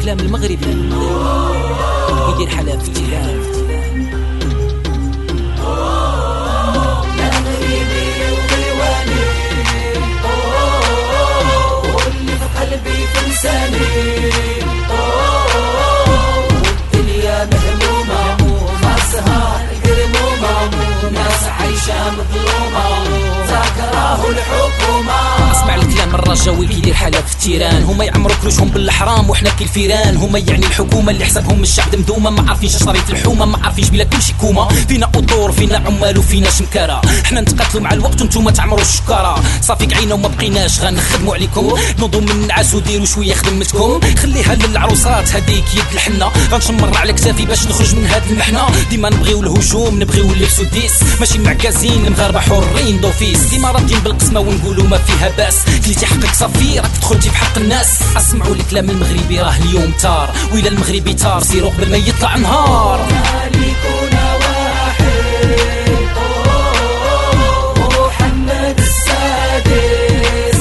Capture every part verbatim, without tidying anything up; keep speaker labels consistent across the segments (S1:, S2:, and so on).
S1: الكلام المغربي يدير حلا في التيران. واللي في قلبي في لساني والدنيا مهمومة فاسها القرمومة ناس عايشة مظلومة ذاكراه الحكومة. اسمع الكلام الرجاوي كيدير حلا في التيران. هما يعمروا كروشهم بالحرام وحنا كي الفيران. هما يعني الحكومة اللي حسابهم الشعب مدومة ما عارفينش شريط الحومة ما عارفينش بلا كلشي كومة. فينا قطور فينا عمال وفينا شمكارة حنا نتقاتلوا مع الوقت وانتوما تعمروا الشكارة. صافي قعينا وما بقيناش غنخدموا عليكم نوضوا من النعاس وديروا شوية خدمتكم. خليها للعروسات هذيك يد الحنة غنشمر على كتافي باش نخرج من هاد المحنة. ديما نبغيو الهجوم نبغيو اللبس والديس ماشي معكازين مغاربة حرين دوفيس. ديما راضيين بالقسمة ونقولوا ما فيها باس كليتي حقك صافي راك دخلتي في حق الناس. اسمعوا الكلام المغربي راه اليوم تار وإلا المغربي تار سيروا قبل ما يطلع نهار. مالكنا واحد محمد السادس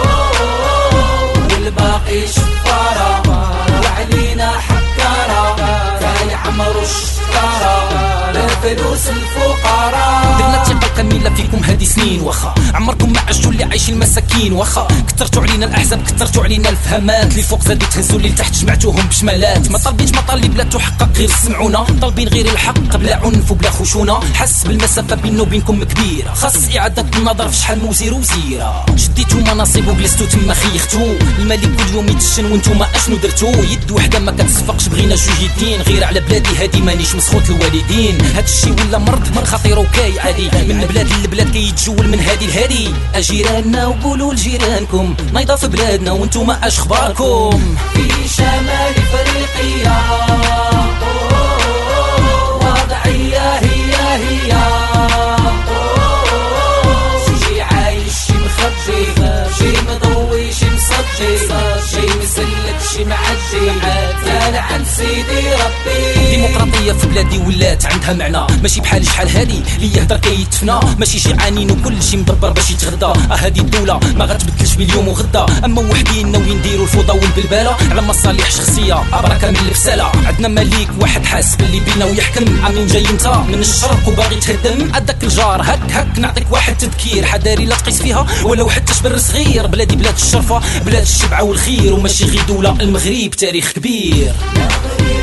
S1: والباقي شفارة وعلينا حكارة تاني عمرو الشكارة لفلوس الفقراء. درنا ثقة كاملة فيكم هادي سنين واخا عمركم ما عشتوا اللي عايشين المساكين واخا كثرتوا علينا الاحزاب كثرتوا علينا الفهمات اللي فوق زادوا تهزوا اللي لتحت جمعتوهم بشمالات. ما طالبينش مطالب لا تحقق غير سمعونا طالبين غير الحق بلا عنف وبلا خشونه. حس بالمسافه بيننا وبينكم كبيره خاص اعاده النظر في شحال موزير وزيره. شديتوا مناصب وجلستوا تما خيختوا الملك كل يوم يتشن وانتوما اشنو درتوا. يد وحده ما كتصفقش بغينا جوج يدين غير على بلادي هادي مانيش مسخوط الوالدين. هادشي ولا مرض من خطير وكاي عادي من بلاد لبلاد كيتجول من هادي لهادي. اجيراننا وقولوا لجيرانكم نايضه في بلادنا وانتوما اش اخباركم. في شمال افريقيا وضعيه هي هي شي عايش شي مخبي شي مضوي شي مصدي شي مسلك شي معدي طالع عند سيدي ربي. ديمقراطية في بلادي ولات عندها معنى ماشي بحال شحال هادي اللي يهدر كيتفنى ماشي جيعانين وكل شي مدبر باش يتغدى. اه هادي الدولة ما غتبدلش باليوم وغدا اما وحدين ناويين نديروا الفوضى والبلبالة على مصالح شخصية ابركة من الفسالة. عندنا مليك واحد حاس باللي بينا ويحكم عامين جاي انت من الشرق وباغي تهدم عندك الجار هك هك نعطيك واحد تذكير حداري لا تقيس فيها ولو حتى شبر صغير. بلادي بلاد الشرفة بلاد الشبعة والخير وماشي غير دولة المغرب تاريخ كبير.